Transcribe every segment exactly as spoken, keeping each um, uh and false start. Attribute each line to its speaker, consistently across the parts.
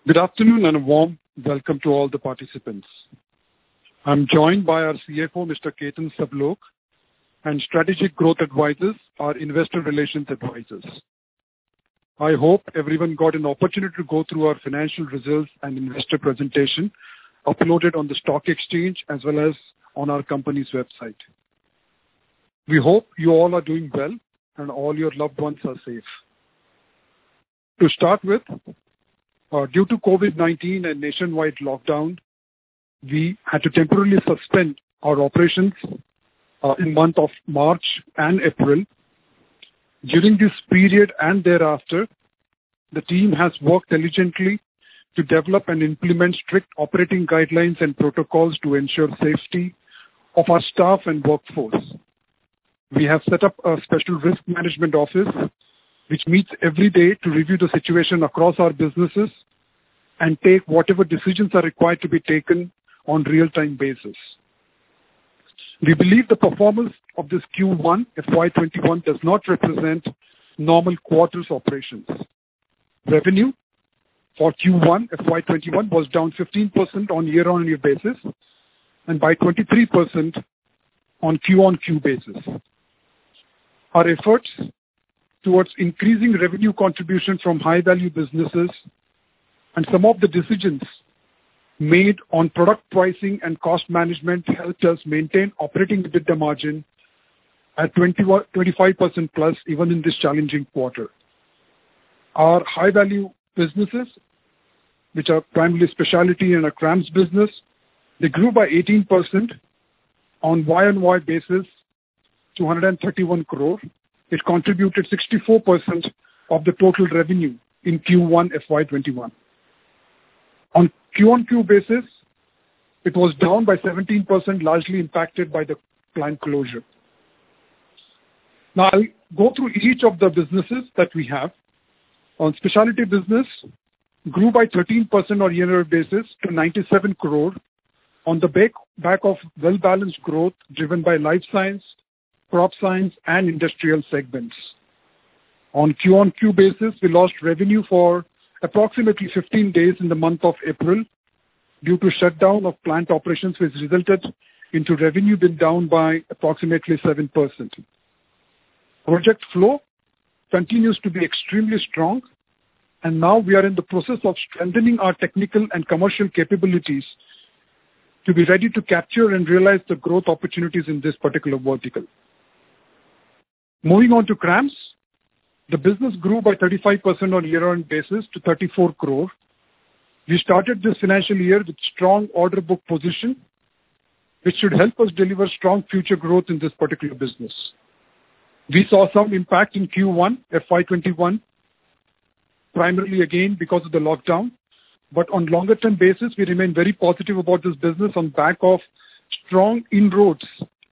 Speaker 1: Good afternoon and a warm welcome to all the participants. I'm joined by our C F O, Mister Ketan Sablok, and Strategic Growth Advisors, our Investor Relations Advisors. I hope everyone got an opportunity to go through our financial results and investor presentation uploaded on the stock exchange as well as on our company's website. We hope you all are doing well and all your loved ones are safe. To start with, Uh, due to COVID nineteen and nationwide lockdown, we had to temporarily suspend our operations uh, in month of March and April. During this period and thereafter, the team has worked diligently to develop and implement strict operating guidelines and protocols to ensure safety of our staff and workforce. We have set up a special risk management office which meets every day to review the situation across our businesses and take whatever decisions are required to be taken on real-time basis. We believe the performance of this Q one F Y twenty-one does not represent normal quarters operations. Revenue for Q one F Y twenty-one was down fifteen percent on year-on-year basis and by twenty-three percent on Q-on-Q basis. Our efforts towards increasing revenue contribution from high-value businesses and some of the decisions made on product pricing and cost management helped us maintain operating EBITDA margin at twenty-five percent plus even in this challenging quarter. Our high-value businesses, which are primarily specialty and our CRAMS business, they grew by eighteen percent on Y-on-Y basis to one hundred thirty-one crore. It contributed sixty-four percent of the total revenue in Q one F Y twenty-one. On Q-on-Q basis, it was down by seventeen percent, largely impacted by the plant closure. Now, I'll go through each of the businesses that we have. On specialty business, grew by thirteen percent on year-on-year basis to ninety-seven crore on the back, back of well-balanced growth driven by life science, crop science, and industrial segments. On Q-on-Q basis, we lost revenue for approximately fifteen days in the month of April due to shutdown of plant operations, which resulted into revenue being down by approximately seven percent. Project flow continues to be extremely strong, and now we are in the process of strengthening our technical and commercial capabilities to be ready to capture and realize the growth opportunities in this particular vertical. Moving on to CRAMS, the business grew by thirty-five percent on year-on basis to thirty-four crore. We started this financial year with strong order book position, which should help us deliver strong future growth in this particular business. We saw some impact in Q one F Y twenty-one, primarily again because of the lockdown, but on longer term basis, we remain very positive about this business on back of strong inroads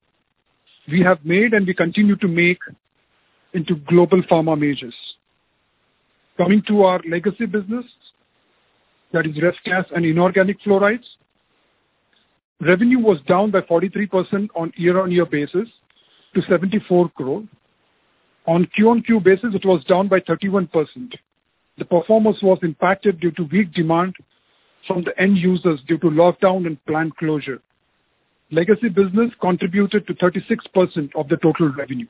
Speaker 1: we have made and we continue to make into global pharma majors. Coming to our legacy business, that is ref gas and inorganic fluorides, revenue was down by forty-three percent on year-on-year basis to seventy-four crore. On Q-on-Q basis, it was down by thirty-one percent. The performance was impacted due to weak demand from the end users due to lockdown and plant closure. Legacy business contributed to thirty-six percent of the total revenue.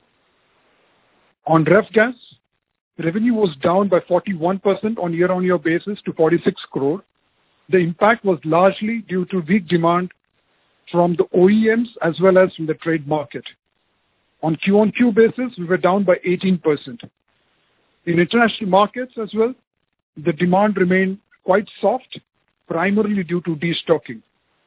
Speaker 1: On ref gas, revenue was down by forty-one percent on year-on-year basis to forty-six crore. The impact was largely due to weak demand from the O E Ms as well as from the trade market. On Q-on-Q basis, we were down by eighteen percent. In international markets as well, the demand remained quite soft, primarily due to destocking.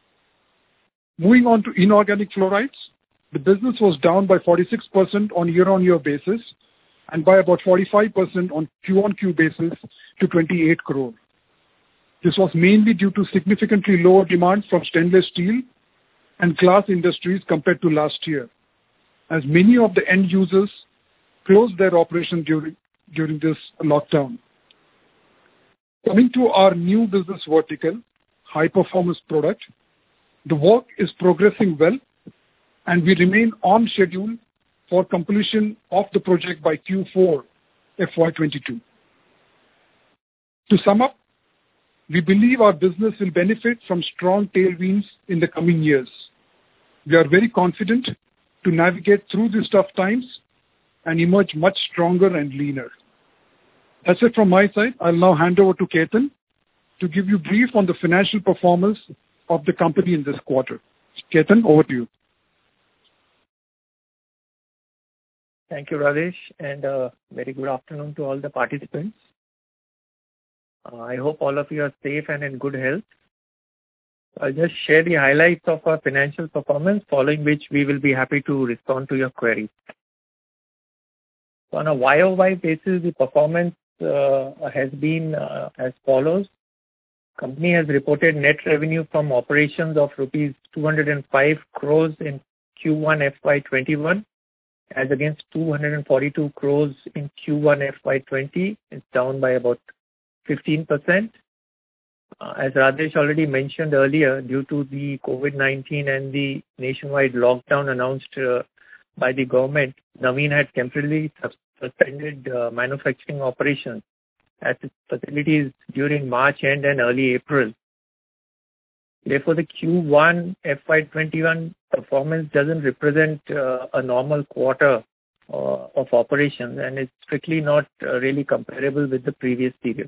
Speaker 1: Moving on to inorganic fluorides, the business was down by forty-six percent on year-on-year basis and by about forty-five percent on Q-on-Q basis to twenty-eight crore. This was mainly due to significantly lower demand from stainless steel and glass industries compared to last year, as many of the end users closed their operation during, during this lockdown. Coming to our new business vertical, high performance product, the work is progressing well and we remain on schedule for completion of the project by Q four F Y twenty-two. To sum up, We believe our business will benefit from strong tailwinds in the coming years. We are very confident to navigate through these tough times and emerge much stronger and leaner. That's it from my side. I'll now hand over to Ketan to give you brief on the financial performance of the company in this quarter. Ketan, over to you.
Speaker 2: Thank you, Rajesh, and a very good afternoon to all the participants. Uh, I hope all of you are safe and in good health. I'll just share the highlights of our financial performance, following which we will be happy to respond to your queries. So on a Y O Y basis, the performance uh, has been uh, as follows. Company has reported net revenue from operations of rupees two hundred five crores in Q one F Y twenty-one as against two hundred forty-two crores in Q one F Y twenty. It's down by about fifteen percent. Uh, as Rajesh already mentioned earlier, due to the COVID nineteen and the nationwide lockdown announced uh, by the government, Navin had temporarily suspended uh, manufacturing operations at its facilities during March end and early April. Therefore, the Q one F Y twenty-one performance doesn't represent uh, a normal quarter uh, of operations, and it's strictly not uh, really comparable with the previous period.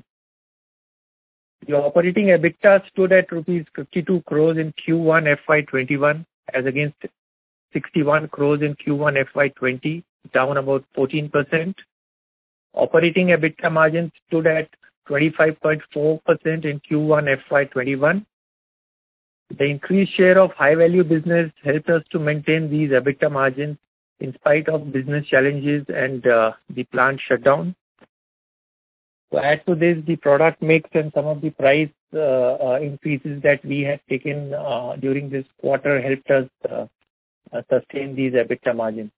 Speaker 2: The operating EBITDA stood at rupees fifty-two crores in Q one F Y twenty-one as against sixty-one crores in Q one F Y twenty, down about fourteen percent. Operating EBITDA margin stood at twenty-five point four percent in Q one F Y twenty-one. The increased share of high-value business helped us to maintain these EBITDA margins in spite of business challenges and uh, the plant shutdown. To add to this, the product mix and some of the price uh, uh, increases that we had taken uh, during this quarter helped us uh, uh, sustain these EBITDA margins.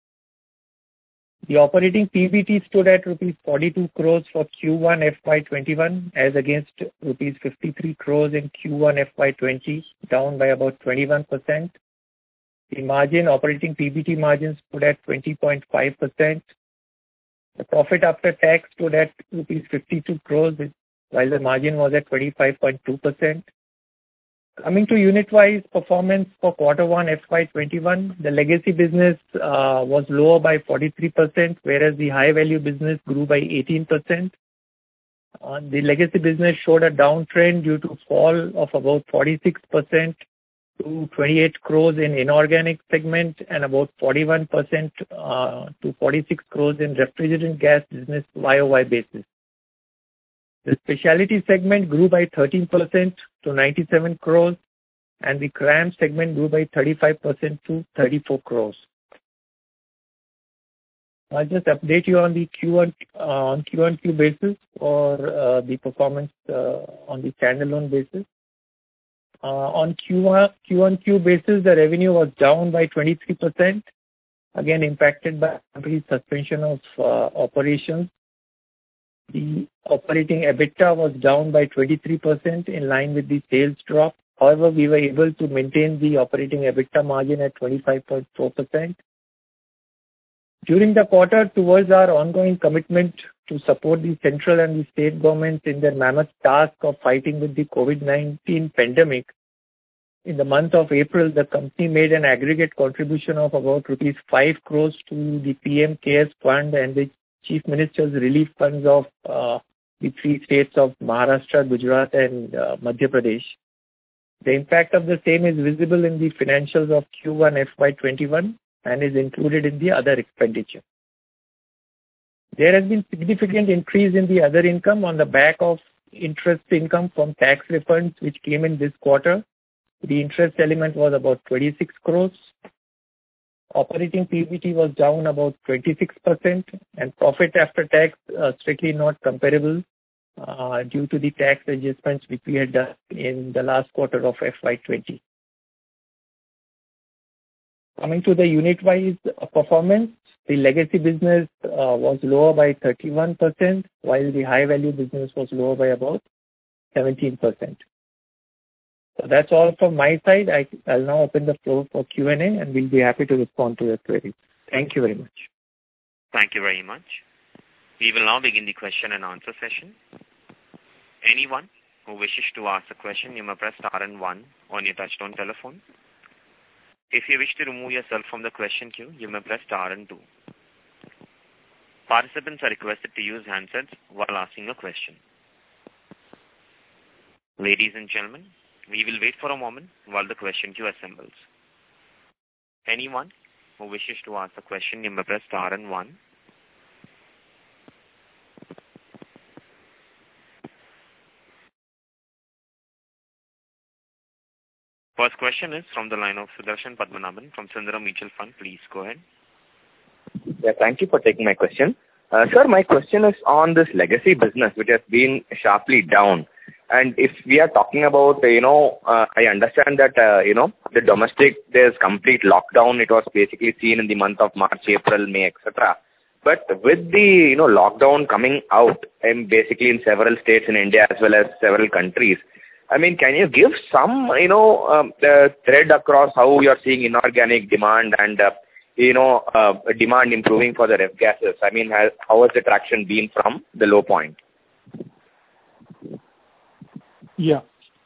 Speaker 2: The operating P B T stood at rupees forty-two crores for Q one F Y twenty-one as against rupees fifty-three crores in Q one F Y twenty, down by about twenty-one percent. The margin, operating P B T margin stood at twenty point five percent. The profit after tax stood at rupees fifty-two crores, while the margin was at twenty-five point two percent. Coming to unit-wise performance for quarter one F Y twenty-one, the legacy business uh, was lower by forty-three percent, whereas the high-value business grew by eighteen percent. Uh, the legacy business showed a downtrend due to fall of about forty-six percent to twenty-eight crores in inorganic segment and about forty-one percent uh, to forty-six crores in refrigerant gas business Y O Y basis. The specialty segment grew by thirteen percent to ninety-seven crores and the C R A M segment grew by thirty-five percent to thirty-four crores. I'll just update you on the Q one uh, on Q on Q basis for uh, the performance uh, on the standalone basis. Uh, on Q one, Q on Q basis, the revenue was down by twenty-three percent, again impacted by complete suspension of uh, operations. The operating EBITDA was down by twenty-three percent in line with the sales drop. However, we were able to maintain the operating EBITDA margin at twenty-five point four percent. During the quarter, towards our ongoing commitment to support the central and the state governments in their mammoth task of fighting with the COVID nineteen pandemic, in the month of April, the company made an aggregate contribution of about rupees five crores to the P M CARES Fund and the Chief Minister's Relief Funds of uh, the three states of Maharashtra, Gujarat and uh, Madhya Pradesh. The impact of the same is visible in the financials of Q one F Y twenty-one and is included in the other expenditure. There has been significant increase in the other income on the back of interest income from tax refunds which came in this quarter. The interest element was about twenty-six crores. Operating P B T was down about twenty-six percent and profit after tax uh, strictly not comparable uh, due to the tax adjustments which we had done in the last quarter of F Y twenty. Coming to the unit-wise performance, the legacy business uh, was lower by thirty-one percent while the high-value business was lower by about seventeen percent. So that's all from my side. I, I'll now open the floor for Q and A and we'll be happy to respond to your queries. Thank you very much.
Speaker 3: Thank you very much. We will now begin the question and answer session. Anyone who wishes to ask a question, you may press star and one on your touchtone telephone. If you wish to remove yourself from the question queue, you may press star and two. Participants are requested to use handsets while asking a question. Ladies and gentlemen, we will wait for a moment while the question queue assembles. Anyone who wishes to ask a question, you may press star and one. First question is from the line of Sudarshan Padmanabhan from Sundaram Mutual Fund. Please go ahead.
Speaker 4: Yeah, thank you for taking my question. Uh, sir, my question is on this legacy business which has been sharply down. And if we are talking about, you know, uh, I understand that, uh, you know, the domestic, there's complete lockdown. It was basically seen in the month of March, April, May, et cetera. But with the, you know, lockdown coming out and basically in several states in India as well as several countries, I mean, can you give some, you know, um, the thread across how you are seeing inorganic demand and, uh, you know, uh, demand improving for the ref gases? I mean, has, how has the traction been from the low point?
Speaker 1: Yeah.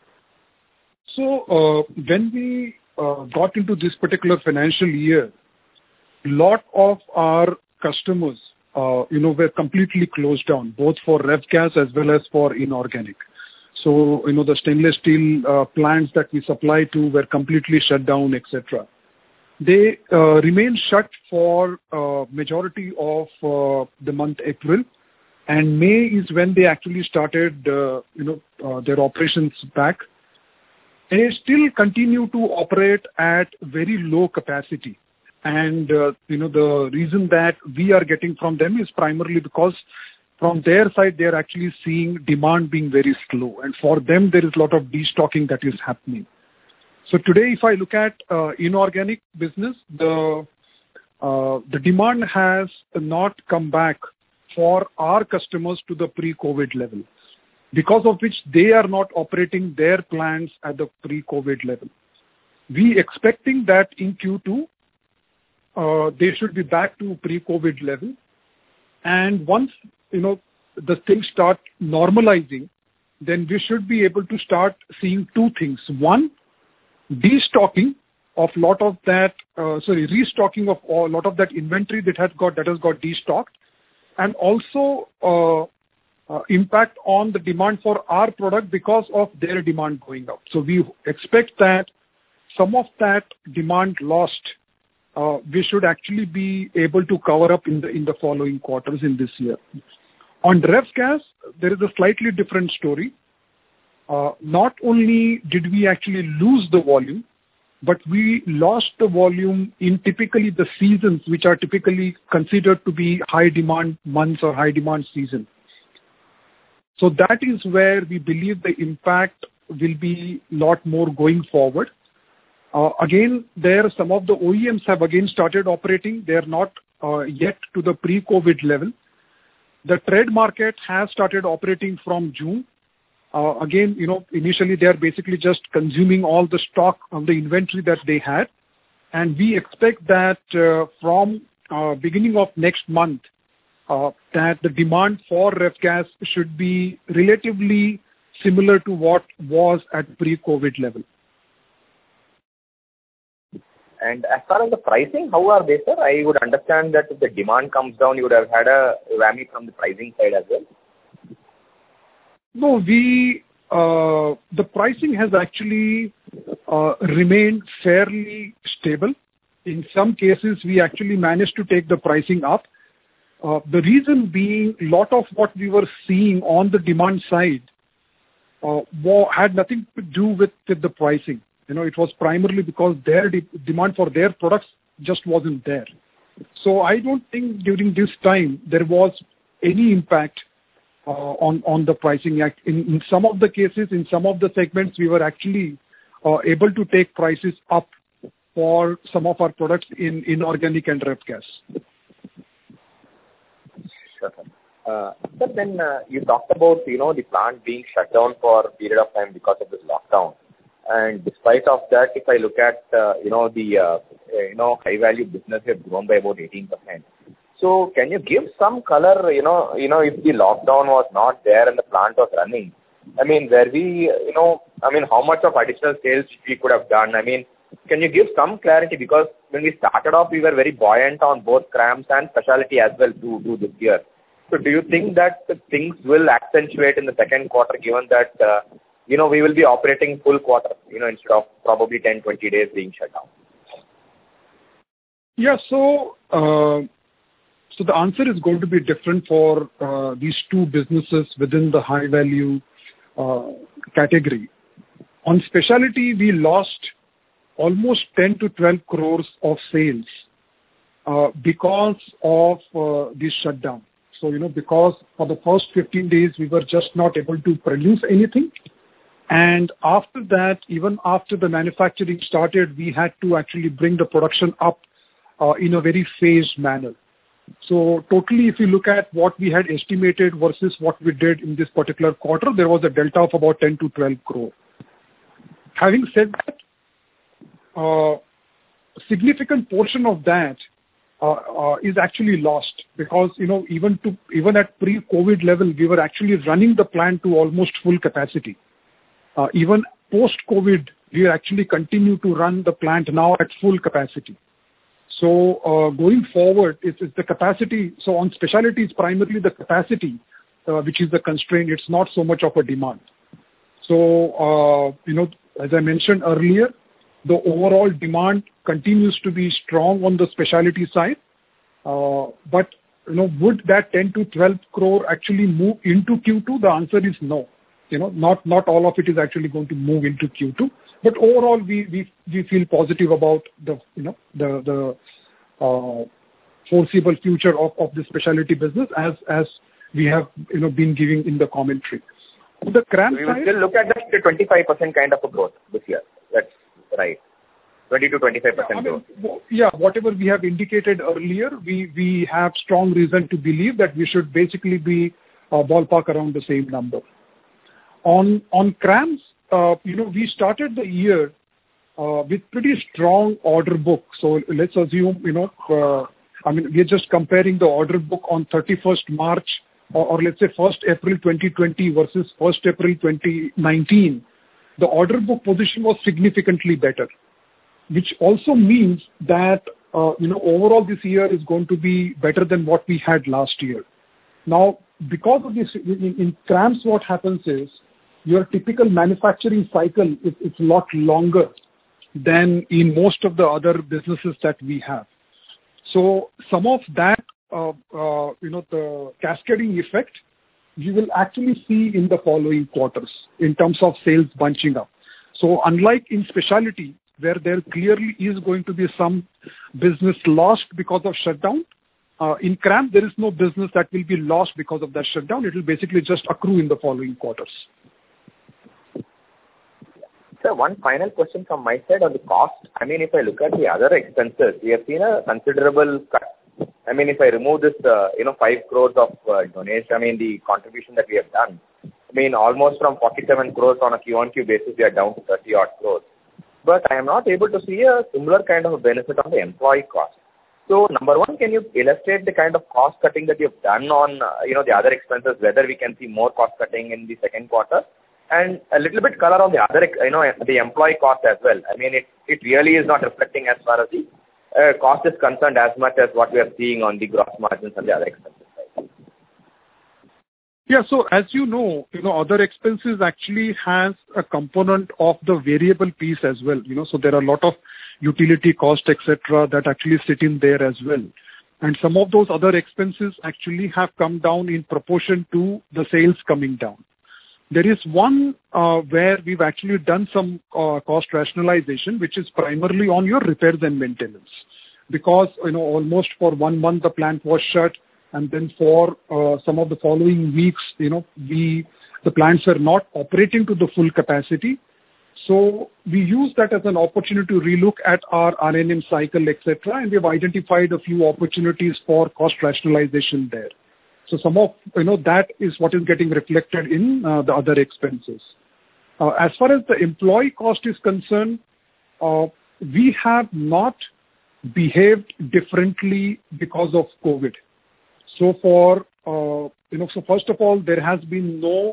Speaker 1: So uh, when we uh, got into this particular financial year, lot of our customers, uh, you know, were completely closed down, both for ref gas as well as for inorganic. So, you know, the stainless steel uh, plants that we supply to were completely shut down, et cetera. They uh, remained shut for uh, majority of uh, the month April, and May is when they actually started, uh, you know, uh, their operations back. They still continue to operate at very low capacity, and uh, you know, the reason that we are getting from them is primarily because from their side, they are actually seeing demand being very slow. And for them, there is a lot of destocking that is happening. So today, if I look at uh, inorganic business, the uh, the demand has not come back for our customers to the pre-COVID level, because of which they are not operating their plants at the pre-COVID level. We expecting that in Q two, uh, they should be back to pre-COVID level. And once you know, the things start normalizing, then we should be able to start seeing two things. One, destocking of lot of that, uh, sorry, restocking of a lot of that inventory that has got that has got destocked, and also uh, uh, impact on the demand for our product because of their demand going up. So we expect that some of that demand lost, uh, we should actually be able to cover up in the in the following quarters in this year. On ref gas, there is a slightly different story. Uh, not only did we actually lose the volume, but we lost the volume in typically the seasons which are typically considered to be high demand months or high demand season. So that is where we believe the impact will be a lot more going forward. Uh, again, there some of the O E Ms have again started operating. They are not uh, yet to the pre-COVID level. The trade market has started operating from June. Uh, again, you know, initially they are basically just consuming all the stock of the inventory that they had. And we expect that uh, from uh, beginning of next month, uh, that the demand for ref gas should be relatively similar to what was at pre-COVID level.
Speaker 4: And as far as the pricing, how are they, sir? I would understand that if the demand comes down, you would have had a whammy from the pricing side as well.
Speaker 1: No, we, uh, the pricing has actually uh, remained fairly stable. In some cases, we actually managed to take the pricing up. Uh, the reason being, a lot of what we were seeing on the demand side uh, had nothing to do with, with the pricing. You know, it was primarily because their de- demand for their products just wasn't there. So I don't think during this time there was any impact uh, on, on the pricing. In, in some of the cases, in some of the segments, we were actually uh, able to take prices up for some of our products in inorganic and ref gas.
Speaker 4: Sure. Uh, sir, then uh, you talked about, you know, the plant being shut down for a period of time because of this lockdown. And despite of that, if I look at, uh, you know, the, uh, you know, high value business has grown by about eighteen percent. So can you give some color, you know, you know, if the lockdown was not there and the plant was running, I mean, where we, you know, I mean, how much of additional sales we could have done? I mean, can you give some clarity? Because when we started off, we were very buoyant on both CRAMS and specialty as well to do this year. So do you think that things will accentuate in the second quarter, given that, uh, you know, we will be operating full quarter, you know, instead of probably ten, twenty days being shut down?
Speaker 1: Yeah, so uh, so the answer is going to be different for uh, these two businesses within the high value uh, category. On specialty, we lost almost ten to twelve crores of sales uh, because of uh, this shutdown. So, you know, because for the first fifteen days, we were just not able to produce anything. And after that, even after the manufacturing started, we had to actually bring the production up uh, in a very phased manner. So totally, if you look at what we had estimated versus what we did in this particular quarter, there was a delta of about ten to twelve crore. Having said that, uh, a significant portion of that uh, uh, is actually lost because, you know, even to even at pre-COVID level, we were actually running the plant to almost full capacity. Uh, even post-COVID, we actually continue to run the plant now at full capacity. So uh, going forward, it's, it's the capacity. So on specialty, it's primarily the capacity, uh, which is the constraint. It's not so much of a demand. So, uh, you know, as I mentioned earlier, the overall demand continues to be strong on the specialty side. Uh, but, you know, would that ten to twelve crore actually move into Q two? The answer is no. You know, not, not all of it is actually going to move into Q two. But overall, we, we, we feel positive about the, you know, the, the uh, foreseeable future of, of the specialty business as, as we have, you know, been giving in the commentary. The CRAMS
Speaker 4: we will
Speaker 1: side,
Speaker 4: still look at the twenty-five percent kind of a growth this year. That's right. twenty to twenty-five percent
Speaker 1: I mean,
Speaker 4: growth.
Speaker 1: yeah, whatever we have indicated earlier, we, we have strong reason to believe that we should basically be uh, ballpark around the same number. On, on CRAMS, uh, you know, we started the year uh, with pretty strong order book. So let's assume, you know, uh, I mean, we're just comparing the order book on thirty-first March or, or let's say first April twenty twenty versus first April twenty nineteen. The order book position was significantly better, which also means that, uh, you know, overall this year is going to be better than what we had last year. Now, because of this, in, in CRAMS, what happens is your typical manufacturing cycle is it's a lot longer than in most of the other businesses that we have. So some of that, uh, uh, you know, the cascading effect, you will actually see in the following quarters in terms of sales bunching up. So unlike in specialty, where there clearly is going to be some business lost because of shutdown, uh, in CRAMS, there is no business that will be lost because of that shutdown. It will basically just accrue in the following quarters.
Speaker 4: Sir, one final question from my side on the cost. I mean, if I look at the other expenses, we have seen a considerable cut. I mean, if I remove this, uh, you know, five crores of uh, donation, I mean, the contribution that we have done, I mean, almost from forty-seven crores on a Q on Q basis, we are down to thirty odd crores. But I am not able to see a similar kind of a benefit on the employee cost. So, number one, can you illustrate the kind of cost cutting that you have done on, uh, you know, the other expenses, whether we can see more cost cutting in the second quarter? And a little bit color on the other, you know, the employee cost as well. I mean, it, it really is not reflecting as far as the uh, cost is concerned as much as what we are seeing on the gross margins and the other expenses side.
Speaker 1: Yeah, so as you know, you know, other expenses actually has a component of the variable piece as well. You know, so there are a lot of utility cost, et cetera, that actually sit in there as well. And some of those other expenses actually have come down in proportion to the sales coming down. There is one uh, where we've actually done some uh, cost rationalization, which is primarily on your repairs and maintenance. Because, you know, almost for one month the plant was shut, and then for uh, some of the following weeks, you know, we the plants were not operating to the full capacity. So we use that as an opportunity to relook at our R and M cycle, et cetera, and we've identified a few opportunities for cost rationalization there. So some of, you know, that is what is getting reflected in uh, the other expenses. Uh, as far as the employee cost is concerned, uh, we have not behaved differently because of COVID. So for, uh, you know, so first of all, there has been no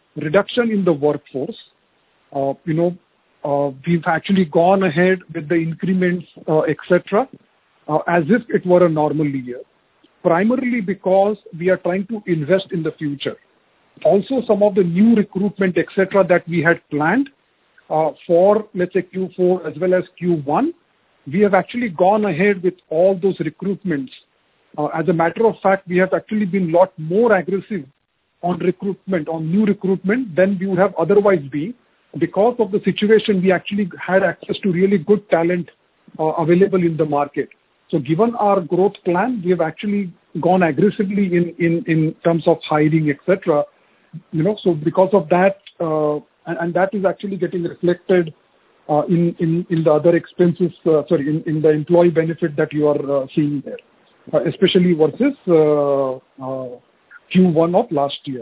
Speaker 1: reduction in the workforce. Uh, you know, uh, we've actually gone ahead with the increments, uh, et cetera, uh, as if it were a normal year, primarily because we are trying to invest in the future. Also, some of the new recruitment, et cetera, that we had planned uh, for, let's say, Q four as well as Q one, we have actually gone ahead with all those recruitments. Uh, as a matter of fact, we have actually been a lot more aggressive on recruitment, on new recruitment than we would have otherwise been. Because of the situation, we actually had access to really good talent uh, available in the market. So given our growth plan, we have actually gone aggressively in, in, in terms of hiring, et cetera. You know, so because of that, uh, and, and that is actually getting reflected uh, in, in, in the other expenses, uh, sorry, in, in the employee benefit that you are uh, seeing there, uh, especially versus uh, uh, Q one of last year.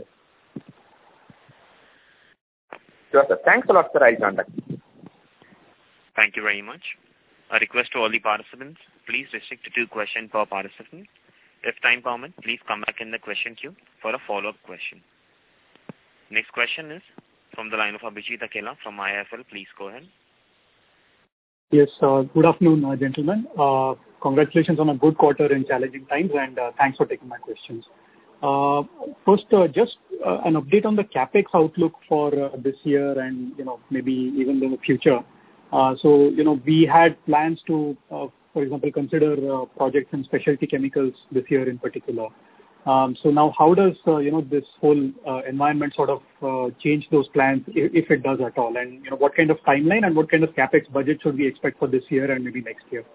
Speaker 4: Sure, sir. Thanks a lot, sir. I'll join back.
Speaker 3: Thank you very much. A request to all the participants, please restrict to two questions per participant. If time permits, please come back in the question queue for a follow-up question. Next question is from the line of Abhijit Akela from I I F L. Please go ahead.
Speaker 5: Yes, uh, good afternoon, uh, gentlemen. Uh, congratulations on a good quarter in challenging times, and uh, thanks for taking my questions. Uh, first, uh, just uh, an update on the CapEx outlook for uh, this year and, you know, maybe even in the future. Uh, so, you know, we had plans to, uh, for example, consider uh, projects in specialty chemicals this year in particular. Um, so now how does, uh, you know, this whole uh, environment sort of uh, change those plans, if, if it does at all? And, you know, what kind of timeline and what kind of CapEx budget should we expect for this year and maybe next year?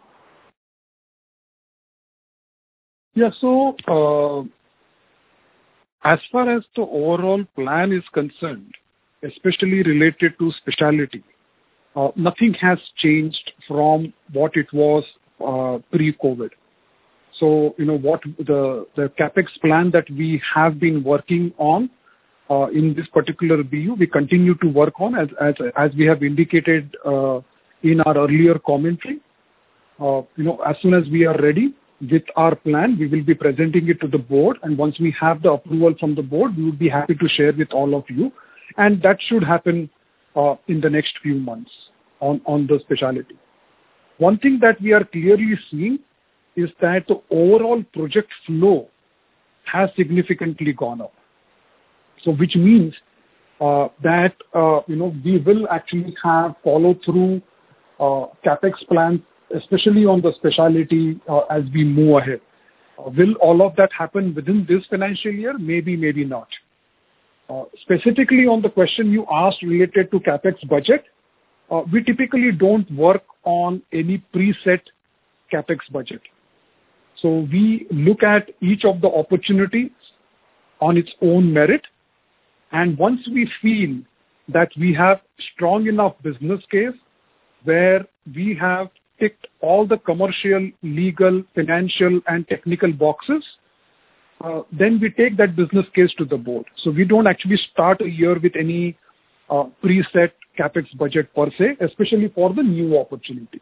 Speaker 1: Yeah, so uh, as far as the overall plan is concerned, especially related to specialty, uh, nothing has changed from what it was uh, pre-COVID. So, you know, what the, the CapEx plan that we have been working on uh, in this particular B U, we continue to work on as, as, as we have indicated uh, in our earlier commentary. Uh, you know, as soon as we are ready with our plan, we will be presenting it to the board. And once we have the approval from the board, we would be happy to share with all of you. And that should happen uh, in the next few months on, on the specialty. One thing that we are clearly seeing is that the overall project flow has significantly gone up. So which means uh, that, uh, you know, we will actually have follow through uh, CapEx plans, especially on the specialty uh, as we move ahead. Uh, will all of that happen within this financial year? Maybe, maybe not. Uh, specifically on the question you asked related to CapEx budget, uh, we typically don't work on any preset CapEx budget. So we look at each of the opportunities on its own merit. And once we feel that we have strong enough business case where we have ticked all the commercial, legal, financial, and technical boxes, uh, then we take that business case to the board. So we don't actually start a year with any uh, preset CapEx budget per se, especially for the new opportunities.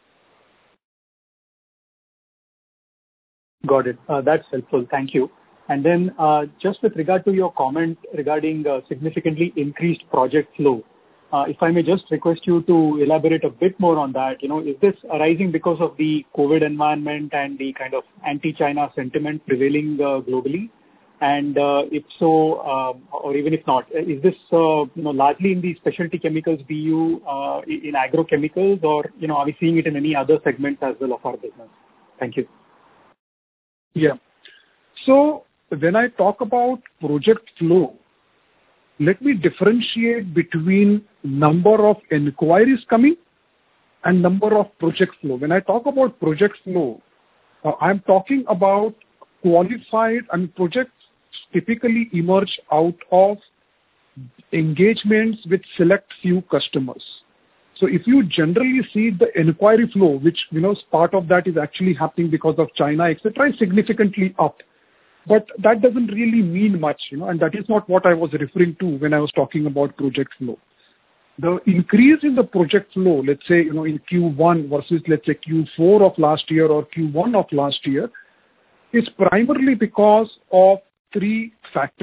Speaker 5: Got it. Uh, that's helpful. Thank you. And then uh, just with regard to your comment regarding uh, significantly increased project flow, uh, if I may just request you to elaborate a bit more on that. You know, is this arising because of the COVID environment and the kind of anti-China sentiment prevailing uh, globally? And uh, if so, um, or even if not, is this uh, you know largely in the specialty chemicals B U, uh, in agrochemicals, or you know are we seeing it in any other segments as well of our business? Thank you.
Speaker 1: Yeah. So when I talk about project flow, let me differentiate between number of inquiries coming and number of project flow. When I talk about project flow, uh, I'm talking about qualified and projects typically emerge out of engagements with select few customers. So if you generally see the inquiry flow, which, you know, part of that is actually happening because of China, et cetera, is significantly up. But that doesn't really mean much, you know, and that is not what I was referring to when I was talking about project flow. The increase in the project flow, let's say, you know, in Q one versus, let's say, Q four of last year or Q one of last year, is primarily because of three factors.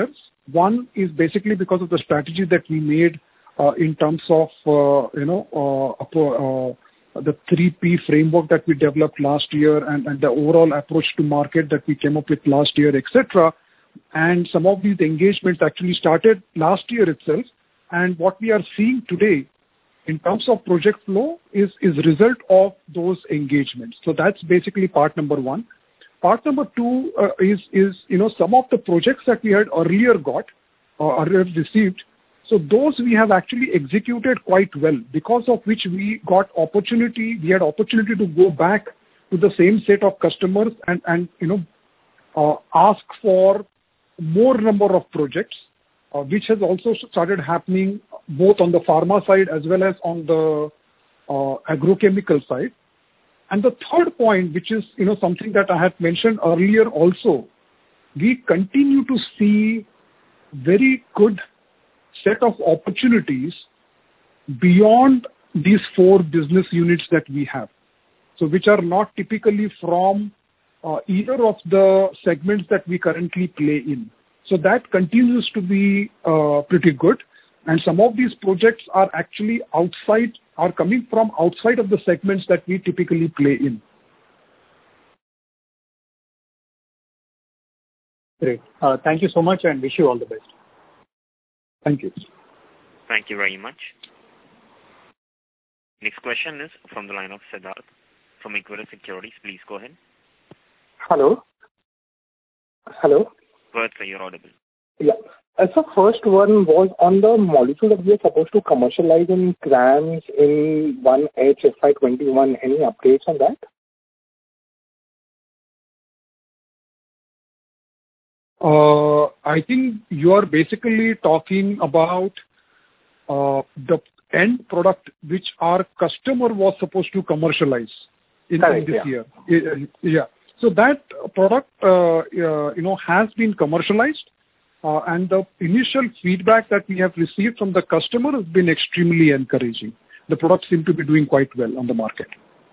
Speaker 1: One is basically because of the strategy that we made uh, in terms of, uh, you know, uh, uh, the three P framework that we developed last year and, and the overall approach to market that we came up with last year, et cetera. And some of these engagements actually started last year itself. And what we are seeing today in terms of project flow is, is result of those engagements. So that's basically part number one. Part number two uh, is, is, you know, some of the projects that we had earlier got or earlier received. So those we have actually executed quite well, because of which we got opportunity, we had opportunity to go back to the same set of customers and, and you know, uh, ask for more number of projects, uh, which has also started happening both on the pharma side as well as on the uh, agrochemical side. And the third point, which is, you know, something that I had mentioned earlier also, we continue to see very good set of opportunities beyond these four business units that we have. So which are not typically from uh, either of the segments that we currently play in. So that continues to be uh, pretty good. And some of these projects are actually outside, are coming from outside of the segments that we typically play in.
Speaker 5: Great. Uh, thank you so much and wish you all the best.
Speaker 1: Thank you.
Speaker 3: Thank you very much. Next question is from the line of Siddharth from Equirus Securities. Please go ahead.
Speaker 6: Hello. Hello.
Speaker 3: Go ahead, sir. You're audible.
Speaker 6: Yeah. Uh, so first one was on the molecule that we are supposed to commercialize in CRAMS in one H F Y twenty-one. Any updates on that?
Speaker 1: Uh, I think you are basically talking about uh, the end product which our customer was supposed to commercialize in,
Speaker 6: Correct,
Speaker 1: in this
Speaker 6: yeah.
Speaker 1: year. Yeah. So that product, uh, uh, you know, has been commercialized, uh, and the initial feedback that we have received from the customer has been extremely encouraging. The products seem to be doing quite well on the market.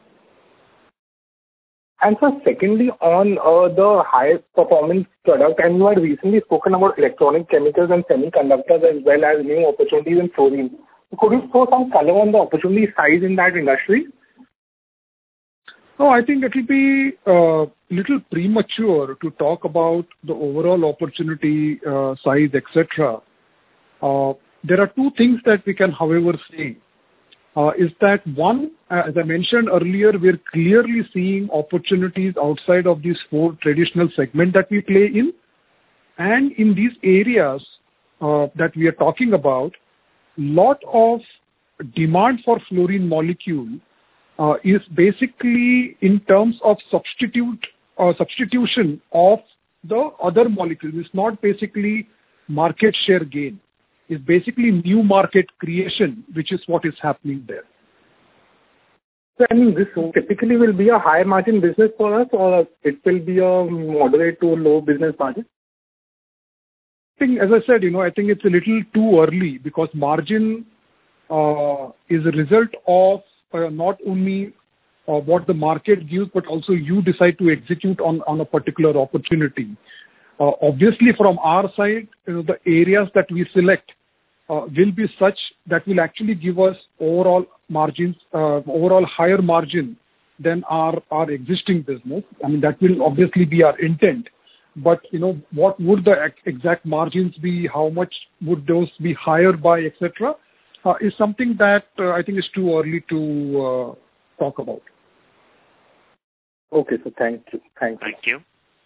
Speaker 6: And so secondly, on uh, the high performance product, and you had recently spoken about electronic chemicals and semiconductors as well as new opportunities in fluorine. So could you throw some color on the opportunity size in that industry?
Speaker 1: No, I think it will be a uh, little premature to talk about the overall opportunity uh, size, et cetera. Uh, there are two things that we can, however, say. Uh, is that one, uh, as I mentioned earlier, we're clearly seeing opportunities outside of these four traditional segments that we play in. And in these areas uh, that we are talking about, lot of demand for fluorine molecule uh, is basically in terms of substitute or substitution of the other molecules. It's not basically market share gain. Is basically new market creation, which is what is happening there.
Speaker 6: So, I mean, this typically will be a high margin business for us, or it will be a moderate to low business margin?
Speaker 1: I think, as I said, you know, I think it's a little too early because margin uh, is a result of uh, not only uh, what the market gives, but also you decide to execute on, on a particular opportunity. Uh, obviously, from our side, you know, the areas that we select uh, will be such that will actually give us overall margins, uh, overall higher margin than our, our existing business. I mean, that will obviously be our intent. But, you know, what would the exact margins be, how much would those be higher by, et cetera, uh, is something that uh, I think is too early to uh, talk about.
Speaker 6: Okay, so thank you. Thank you.
Speaker 3: Thank you.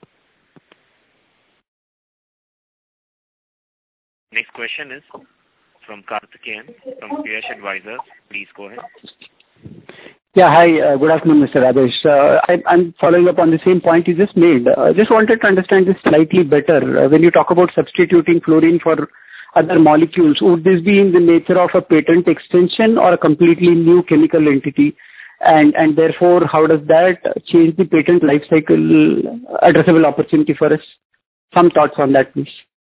Speaker 3: Next question is from Karthikeyan from P S Advisors. Please go ahead.
Speaker 7: Yeah, hi. Uh, good afternoon, Mister Rajesh. Uh, I, I'm following up on the same point you just made. I uh, just wanted to understand this slightly better. Uh, when you talk about substituting fluorine for other molecules, would this be in the nature of a patent extension or a completely new chemical entity? And, and therefore, how does that change the patent life cycle addressable opportunity for us? Some thoughts on that, please.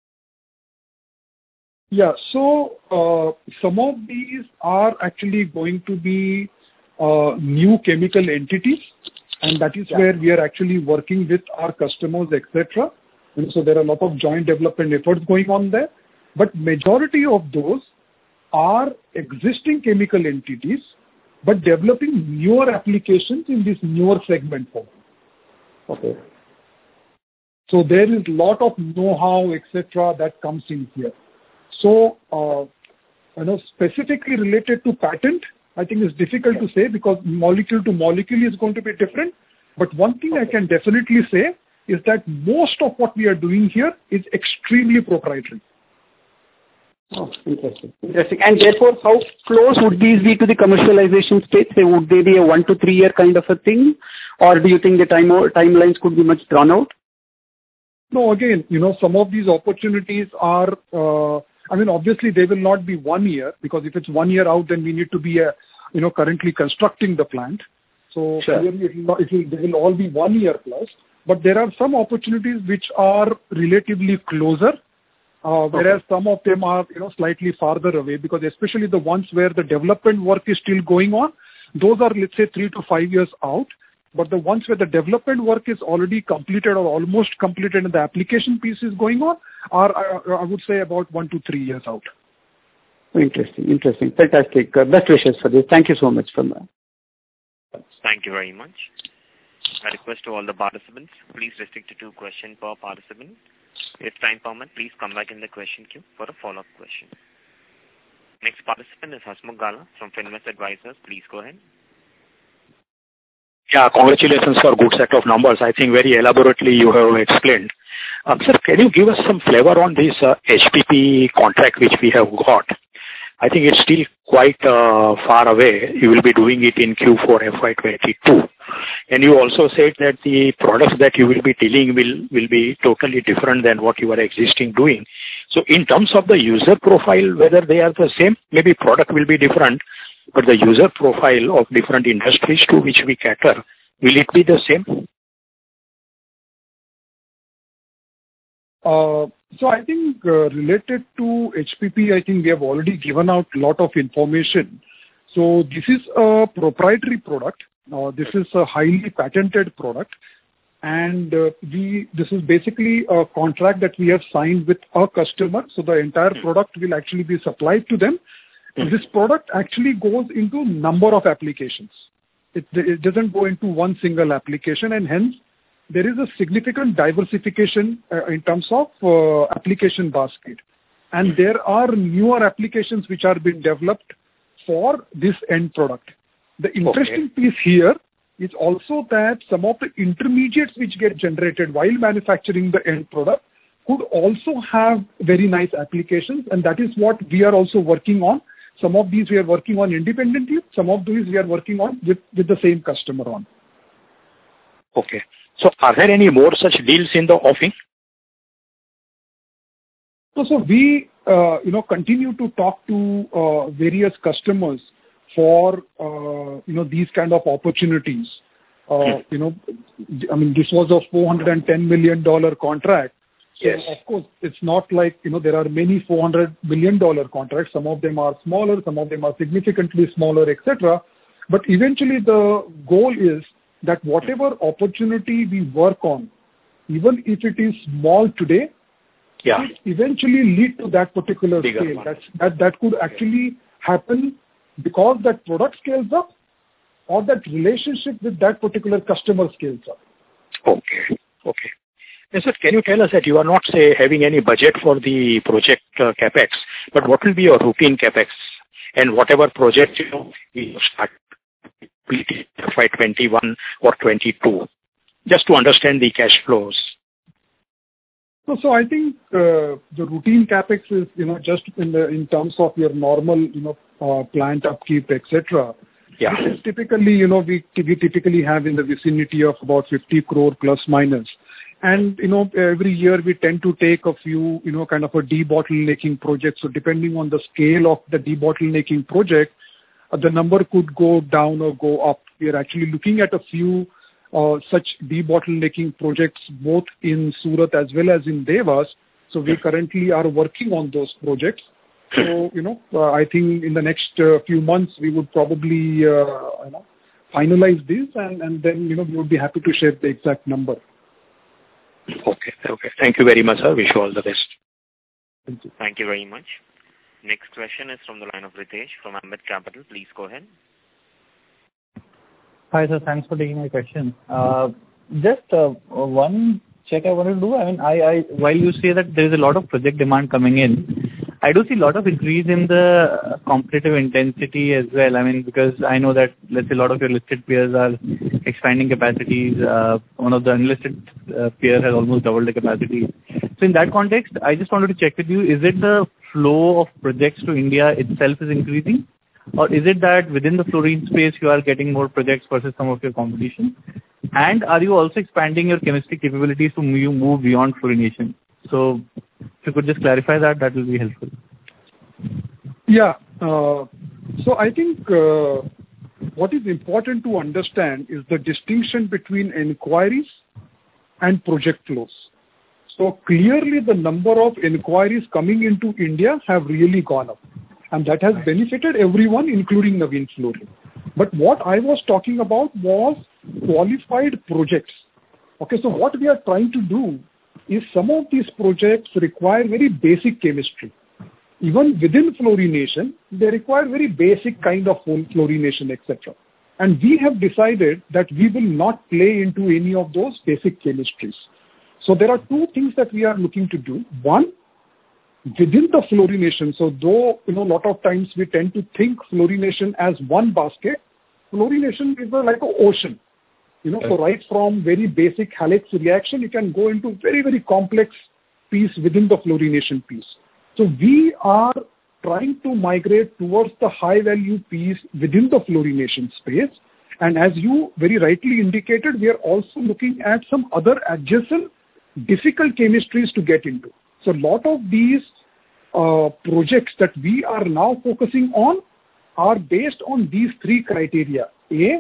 Speaker 1: Yeah, so uh, some of these are actually going to be uh, new chemical entities, and that is yeah. where we are actually working with our customers, et cetera. And so there are a lot of joint development efforts going on there. But majority of those are existing chemical entities, but developing newer applications in this newer segment form.
Speaker 7: Okay.
Speaker 1: So there is a lot of know-how, et cetera, that comes in here. So, uh, you know, specifically related to patent, I think it's difficult to say because molecule to molecule is going to be different. But one thing I can definitely say is that most of what we are doing here is extremely proprietary.
Speaker 7: Oh, interesting. Interesting. And therefore, how close would these be to the commercialization stage? Say, would they be a one to three year kind of a thing? Or do you think the time timelines could be much drawn out?
Speaker 1: No, again, you know, some of these opportunities are, uh, I mean, obviously they will not be one year because if it's one year out, then we need to be, uh, you know, currently constructing the plant. So
Speaker 7: sure.
Speaker 1: Clearly it will, not, it will, they will all be one year plus. But there are some opportunities which are relatively closer. Uh, whereas okay. some of them are, you know, slightly farther away because especially the ones where the development work is still going on, those are, let's say, three to five years out. But the ones where the development work is already completed or almost completed and the application piece is going on are, I, I would say, about one to three years out.
Speaker 7: Interesting, interesting. Fantastic. Uh, best wishes for this. Thank you so much for that.
Speaker 3: Thank you very much. I request to all the participants, please restrict to two questions per participant. If time permits, please come back in the question queue for a follow-up question. Next participant is Hasmukh Gala from Finvest Advisors. Please go ahead.
Speaker 8: Yeah, congratulations for good set of numbers. I think very elaborately you have explained. Um, sir, can you give us some flavor on this uh, H P P contract which we have got? I think it's still quite uh, far away. You will be doing it in Q four F Y twenty-two. And you also said that the products that you will be dealing will, will be totally different than what you are existing doing. So in terms of the user profile, whether they are the same, maybe product will be different, but the user profile of different industries to which we cater, will it be the same?
Speaker 1: Uh, so I think uh, related to H P P, I think we have already given out a lot of information. So this is a proprietary product. Uh, this is a highly patented product. And uh, we this is basically a contract that we have signed with a customer. So the entire product will actually be supplied to them. Mm-hmm. This product actually goes into number of applications. It, it doesn't go into one single application, and hence there is a significant diversification uh, in terms of uh, application basket. And there are newer applications which are being developed for this end product. The interesting okay. piece here is also that some of the intermediates which get generated while manufacturing the end product could also have very nice applications, and that is what we are also working on. Some of these we are working on independently, some of these we are working on with, with the same customer on.
Speaker 8: Okay. So are there any more such deals in the offing?
Speaker 1: So, so we, uh, you know, continue to talk to uh, various customers for, uh, you know, these kind of opportunities. Uh, hmm. You know, I mean, this was a four hundred ten million dollars contract. So yes. Of course, it's not like, you know, there are many four hundred million dollars contracts. Some of them are smaller, some of them are significantly smaller, et cetera. But eventually the goal is that whatever opportunity we work on, even if it is small today,
Speaker 8: yeah.
Speaker 1: it eventually lead to that particular
Speaker 8: Bigger
Speaker 1: scale.
Speaker 8: One.
Speaker 1: That's, that, that could actually happen because that product scales up or that relationship with that particular customer scales up.
Speaker 8: Okay. Okay. Yes, sir, can you tell us that you are not, say, having any budget for the project uh, capex, but what will be your routine capex? And whatever project you know, we start F Y twenty-one or twenty-two, just to understand the cash flows.
Speaker 1: So, so I think uh, the routine capex is, you know, just in the in terms of your normal, you know, uh, plant upkeep, et cetera.
Speaker 8: Yeah.
Speaker 1: Typically, you know, we, we typically have in the vicinity of about fifty crore plus minus. And, you know, every year we tend to take a few, you know, kind of a debottlenecking project. So depending on the scale of the debottlenecking project, uh, the number could go down or go up. We are actually looking at a few uh, such debottlenecking projects, both in Surat as well as in Devas. So we currently are working on those projects. So, you know, uh, I think in the next uh, few months, we would probably, uh, you know, finalize this and, and then, you know, we would be happy to share the exact number.
Speaker 8: Okay. Okay. Thank you very much, sir. Wish you all the best.
Speaker 1: Thank you.
Speaker 3: Thank you very much. Next question is from the line of Ritesh from Ambit Capital. Please go ahead.
Speaker 9: Hi, sir. Thanks for taking my question. Uh, just uh, one check I wanted to do. I mean, I, I while you say that there is a lot of project demand coming in, I do see a lot of increase in the competitive intensity as well. I mean, because I know that, let's say, a lot of your listed peers are expanding capacities. Uh, one of the unlisted uh, peer has almost doubled the capacity. So in that context, I just wanted to check with you, is it the flow of projects to India itself is increasing? Or is it that within the fluorine space you are getting more projects versus some of your competition? And are you also expanding your chemistry capabilities to move beyond fluorination? So if you could just clarify that, that will be helpful.
Speaker 1: Yeah. Uh, so I think uh, what is important to understand is the distinction between inquiries and project flows. So clearly the number of inquiries coming into India have really gone up. And that has benefited everyone, including Navin Fluorine. But what I was talking about was qualified projects. Okay, so what we are trying to do is some of these projects require very basic chemistry. Even within fluorination, they require very basic kind of fluorination, et cetera. And we have decided that we will not play into any of those basic chemistries. So there are two things that we are looking to do. One, within the fluorination, so though, you know, a lot of times we tend to think fluorination as one basket, fluorination is a, like an ocean. You know, so right from very basic Halex reaction, you can go into very, very complex piece within the fluorination piece. So we are trying to migrate towards the high value piece within the fluorination space. And as you very rightly indicated, we are also looking at some other adjacent difficult chemistries to get into. So a lot of these uh, projects that we are now focusing on are based on these three criteria. A,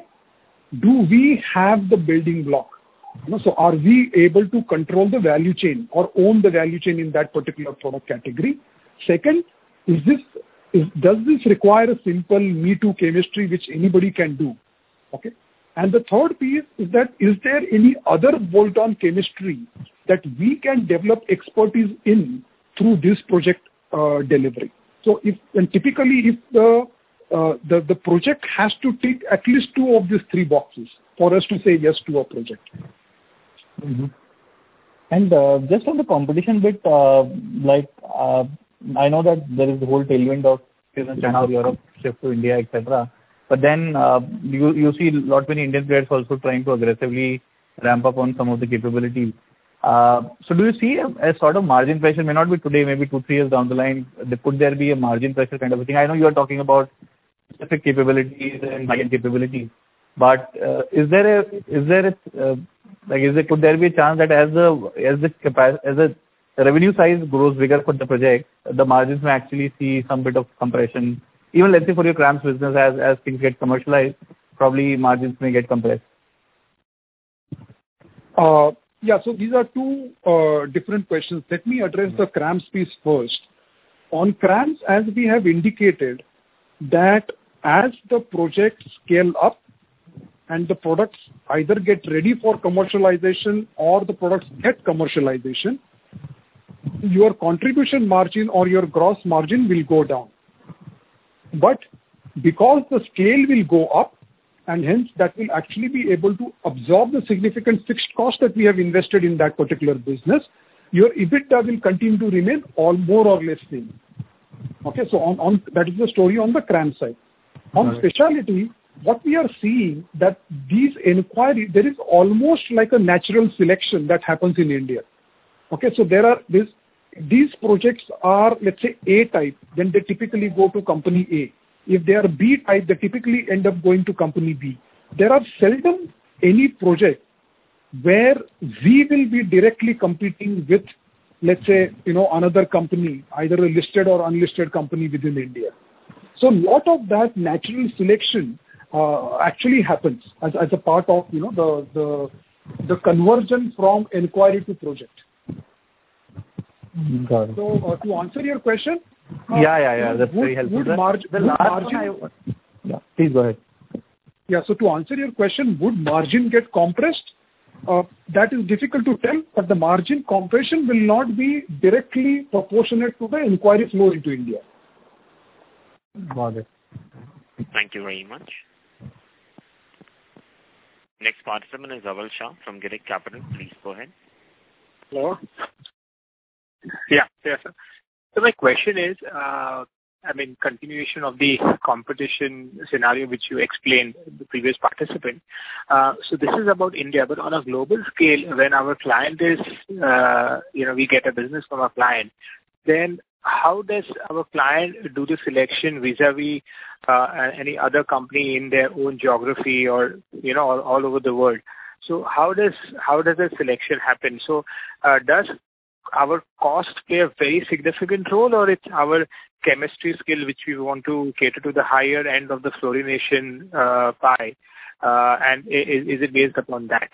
Speaker 1: do we have the building block? You know, so are we able to control the value chain or own the value chain in that particular product category? Second, is this is, does this require a simple me too chemistry which anybody can do? Okay. And the third piece is that is there any other bolt-on chemistry that we can develop expertise in through this project uh, delivery? So if and typically if the uh, the the project has to tick at least two of these three boxes for us to say yes to a project.
Speaker 9: Mm-hmm. And uh, just on the competition bit, uh, like uh, I know that there is the whole tailwind of China or Europe shift to India, et cetera. But then uh, you you see a lot many Indian players also trying to aggressively ramp up on some of the capabilities. Uh, so do you see a, a sort of margin pressure? May not be today, maybe two, three years down the line. Could there be a margin pressure kind of a thing? I know you are talking about specific capabilities and high-end capabilities, but uh, is there a is there a uh, like is there could there be a chance that as the as the capacity as the revenue size grows bigger for the project, the margins may actually see some bit of compression? Even let's say for your CRAMS business, as as things get commercialized, probably margins may get compressed.
Speaker 1: Uh, yeah, so these are two uh, different questions. Let me address the CRAMS piece first. On CRAMS, as we have indicated, that as the projects scale up and the products either get ready for commercialization or the products get commercialization, your contribution margin or your gross margin will go down. But because the scale will go up, and hence that will actually be able to absorb the significant fixed cost that we have invested in that particular business, your EBITDA will continue to remain all more or less same. Okay, so on, on that is the story on the CRAMS side. On right. Specialty, what we are seeing that these inquiries, there is almost like a natural selection that happens in India. Okay, so there are this, these projects are, let's say, A type, then they typically go to company A. If they are B type, they typically end up going to company B. There are seldom any project where we will be directly competing with, let's say, you know, another company, either a listed or unlisted company within India. So a lot of that natural selection uh, actually happens as, as a part of, you know, the, the, the conversion from inquiry to project.
Speaker 9: Got it.
Speaker 1: So uh, to answer your question,
Speaker 9: uh, yeah, yeah, yeah, that's
Speaker 1: would,
Speaker 9: very helpful.
Speaker 1: Would marg-
Speaker 9: the
Speaker 1: would
Speaker 9: last
Speaker 1: margin,
Speaker 9: one I, yeah, please go ahead.
Speaker 1: Yeah, so to answer your question, would margin get compressed? uh, that is difficult to tell, but the margin compression will not be directly proportionate to the inquiry flow into India.
Speaker 9: Got it.
Speaker 3: Thank you very much. Next participant is Dhaval Shah from Girik Capital. Please go ahead.
Speaker 10: Hello. Yeah, yes, sir. So my question is, uh, I mean, continuation of the competition scenario which you explained, the previous participant. Uh, so this is about India, but on a global scale, when our client is, uh, you know, we get a business from a client, then how does our client do the selection vis-a-vis uh, any other company in their own geography or, you know, all, all over the world? So how does how does the selection happen? So uh, does our cost play a very significant role, or it's our chemistry skill which we want to cater to the higher end of the fluorination uh, pie, uh, and is, is it based upon that?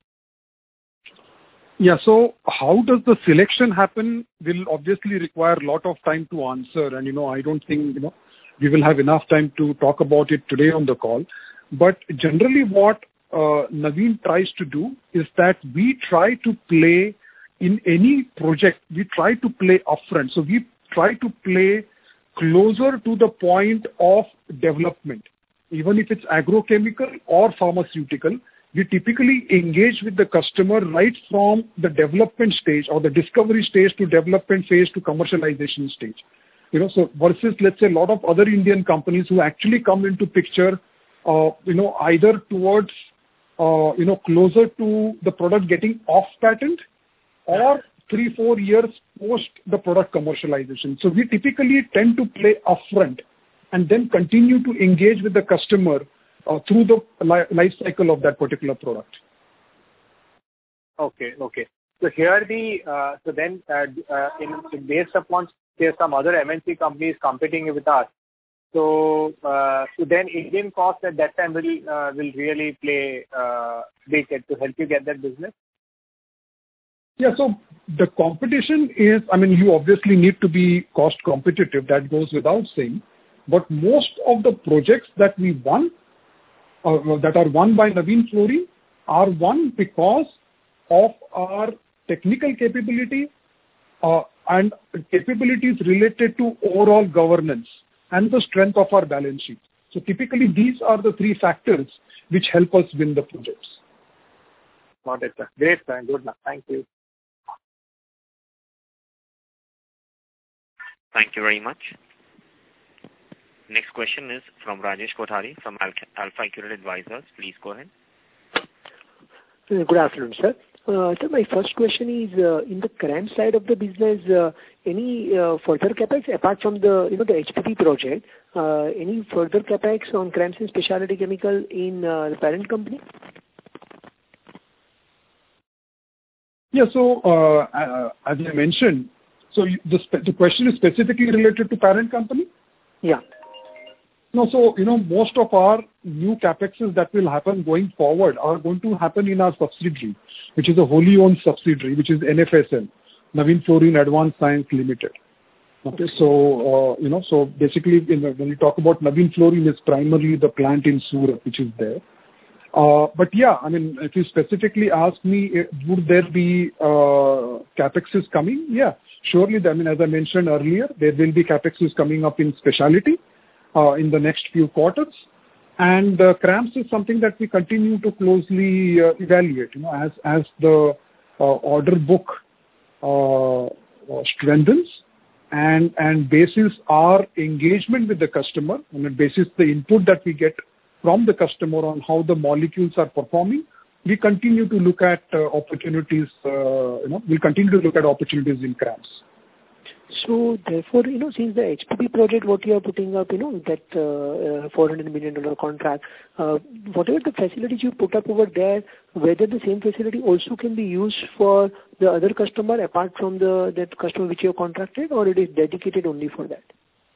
Speaker 1: Yeah, so how does the selection happen will obviously require a lot of time to answer, and you know I don't think you know we will have enough time to talk about it today on the call. But generally, what uh, Navin tries to do is that we try to play in any project, we try to play upfront. So we try to play closer to the point of development. Even if it's agrochemical or pharmaceutical, we typically engage with the customer right from the development stage or the discovery stage to development phase to commercialization stage. You know, so versus let's say a lot of other Indian companies who actually come into picture, uh, you know, either towards, uh, you know, closer to the product getting off patent, or three, four years post the product commercialization. So we typically tend to play upfront and then continue to engage with the customer uh, through the li- life cycle of that particular product.
Speaker 10: Okay, okay. So here the, uh, so then uh, uh, in, based upon there's some other M N C companies competing with us. So, uh, so then Indian cost at that time will uh, will really play uh, big to help you get that business?
Speaker 1: Yeah, so the competition is, I mean, you obviously need to be cost competitive, that goes without saying, but most of the projects that we won, uh, that are won by Navin Fluorine, are won because of our technical capability uh, and capabilities related to overall governance and the strength of our balance sheet. So typically these are the three factors which help us win the projects.
Speaker 10: Got it, sir. Great, sir. Good luck. Thank you.
Speaker 3: Thank you very much. Next question is from Rajesh Kothari from Alpha Accurate Advisors. Please go ahead.
Speaker 11: Good afternoon, sir. Uh, so my first question is, uh, in the CRAMS side of the business, uh, any uh, further capex apart from the you know the H P P project? Uh, any further capex on CRAMS and specialty chemical in uh, the parent company?
Speaker 1: Yeah. So uh, uh, as I mentioned, so you, the the question is specifically related to parent company.
Speaker 11: Yeah.
Speaker 1: No, so, you know, most of our new capexes that will happen going forward are going to happen in our subsidiary, which is a wholly owned subsidiary, which is N F S L, Navin Fluorine Advanced Science Limited. Okay, so, uh, you know, so basically in the, when we talk about Navin Fluorine, it's primarily the plant in Surat, which is there. Uh, but yeah, I mean, if you specifically ask me, would there be uh, capexes coming? Yeah, surely. I mean, as I mentioned earlier, there will be capexes coming up in specialty. Uh, in the next few quarters, and uh, CRAMS is something that we continue to closely uh, evaluate. You know, as as the uh, order book uh, uh, strengthens, and and basis our engagement with the customer, and basis the input that we get from the customer on how the molecules are performing, we continue to look at uh, opportunities. Uh, you know, we'll continue to look at opportunities in CRAMS.
Speaker 11: So therefore, you know, since the H P P project, what you are putting up, you know, that uh, four hundred million dollars contract, uh, whatever the facilities you put up over there, whether the same facility also can be used for the other customer apart from the that customer which you have contracted, or it is dedicated only for that?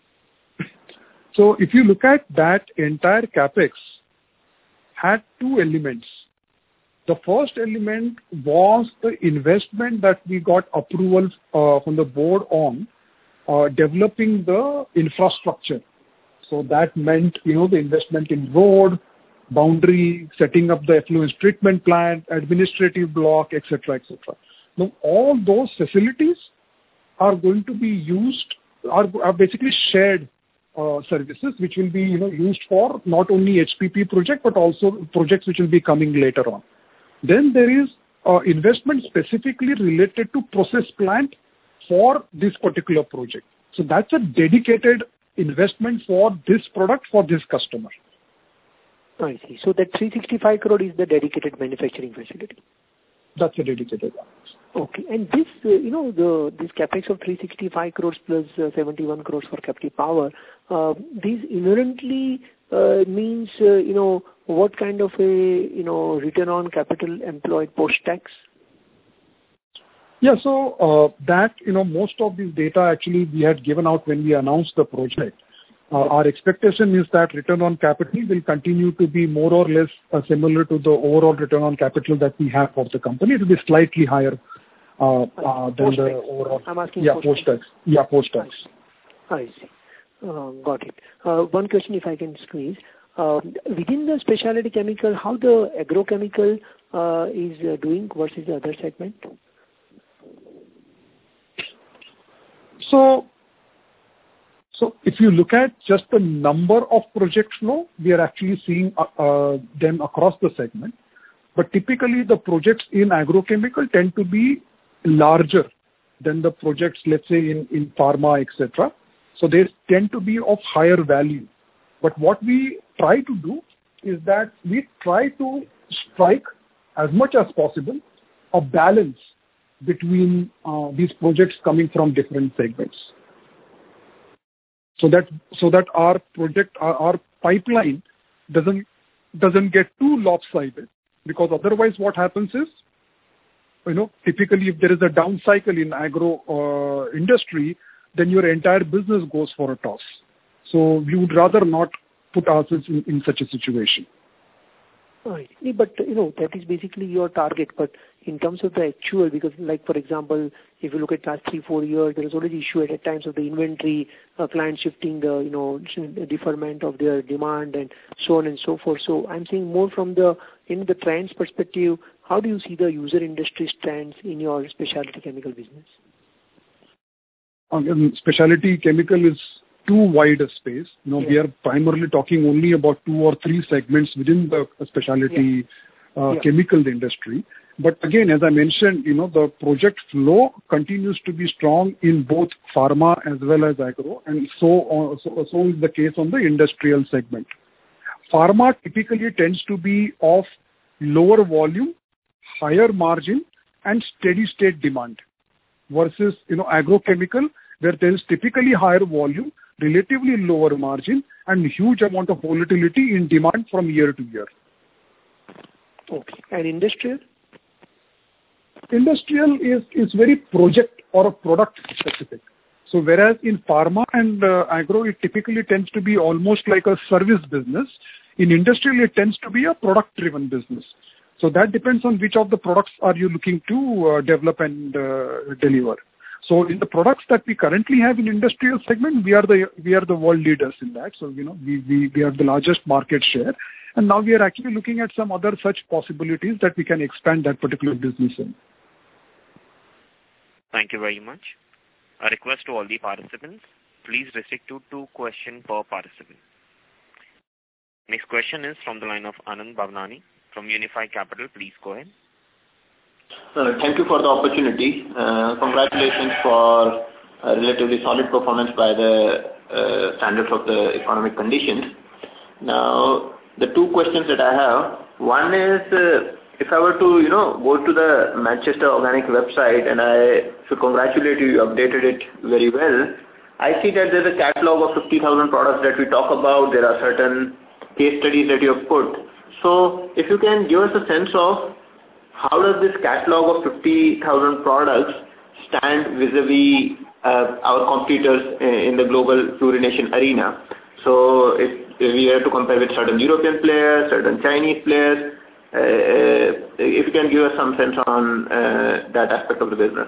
Speaker 1: So if you look at that entire capex, had two elements. The first element was the investment that we got approval uh, from the board on uh, developing the infrastructure. So that meant, you know, the investment in road, boundary, setting up the effluent treatment plant, administrative block, et cetera, et cetera. Now, all those facilities are going to be used, are, are basically shared uh, services, which will be, you know, used for not only H P P project, but also projects which will be coming later on. Then there is uh, investment specifically related to process plant for this particular project. So that's a dedicated investment for this product for this customer.
Speaker 11: I see. So that three sixty-five crore is the dedicated manufacturing facility.
Speaker 1: That's a dedicated one.
Speaker 11: Okay. And this, uh, you know, the this capex of three sixty-five crores plus uh, seventy-one crores for captive power, uh, this inherently uh, means, uh, you know, what kind of a, you know, return on capital employed post-tax?
Speaker 1: Yeah, so uh, that, you know, most of this data actually we had given out when we announced the project. Uh, our expectation is that return on capital will continue to be more or less uh, similar to the overall return on capital that we have for the company. It will be slightly higher uh, uh, than the overall.
Speaker 11: I'm asking
Speaker 1: yeah, post-tax. Yeah, post-tax.
Speaker 11: I see. Uh, got it. Uh, one question, if I can squeeze. Uh, within the specialty chemical, how the agrochemical uh, is uh, doing versus the other segment?
Speaker 1: So, so if you look at just the number of projects now, we are actually seeing uh, uh, them across the segment. But typically the projects in agrochemical tend to be larger than the projects, let's say, in, in pharma, et cetera. So they tend to be of higher value. But what we try to do is that we try to strike as much as possible a balance between uh, these projects coming from different segments. So that so that our project, our, our pipeline doesn't doesn't get too lopsided, because otherwise what happens is, you know, typically if there is a down cycle in agro uh, industry, then your entire business goes for a toss. So we would rather not put ourselves in, in such a situation.
Speaker 11: Right. But, you know, that is basically your target. But in terms of the actual, because like, for example, if you look at last three, four years, there is always issue at times of the inventory, uh, clients shifting the, you know, deferment of their demand and so on and so forth. So I'm saying more from the, in the trends perspective, how do you see the user industry trends in your specialty chemical business?
Speaker 1: Um, specialty chemical is too wide a space. You know, yeah. We are primarily talking only about two or three segments within the specialty yeah. Uh, yeah. chemical industry. But again, as I mentioned, you know, the project flow continues to be strong in both pharma as well as agro, and so uh, so, so is the case on the industrial segment. Pharma typically tends to be of lower volume, higher margin, and steady state demand, versus, you know, agrochemical, where there is typically higher volume, relatively lower margin, and huge amount of volatility in demand from year to year.
Speaker 11: Okay. And industrial?
Speaker 1: Industrial is, is very project or a product specific. So whereas in pharma and uh, agro, it typically tends to be almost like a service business, in industrial it tends to be a product driven business. So that depends on which of the products are you looking to uh, develop and uh, deliver. So in the products that we currently have in industrial segment, we are the we are the world leaders in that. So, you know, we, we, we have the largest market share. And now we are actually looking at some other such possibilities that we can expand that particular business in.
Speaker 3: Thank you very much. A request to all the participants, please restrict to two questions per participant. Next question is from the line of Anand Bhavnani from Unifi Capital. Please go ahead.
Speaker 12: Uh, thank you for the opportunity. Uh, congratulations for a relatively solid performance by the uh, standards of the economic conditions. Now, the two questions that I have, one is, uh, if I were to, you know, go to the Manchester Organic website, and I should congratulate you, you updated it very well. I see that there's a catalog of fifty thousand products that we talk about. There are certain case studies that you have put. So, if you can give us a sense of how does this catalog of fifty thousand products stand vis-a-vis uh, our competitors in the global fluorination arena? So, if, if we have to compare with certain European players, certain Chinese players, uh, if you can give us some sense on uh, that aspect of the business.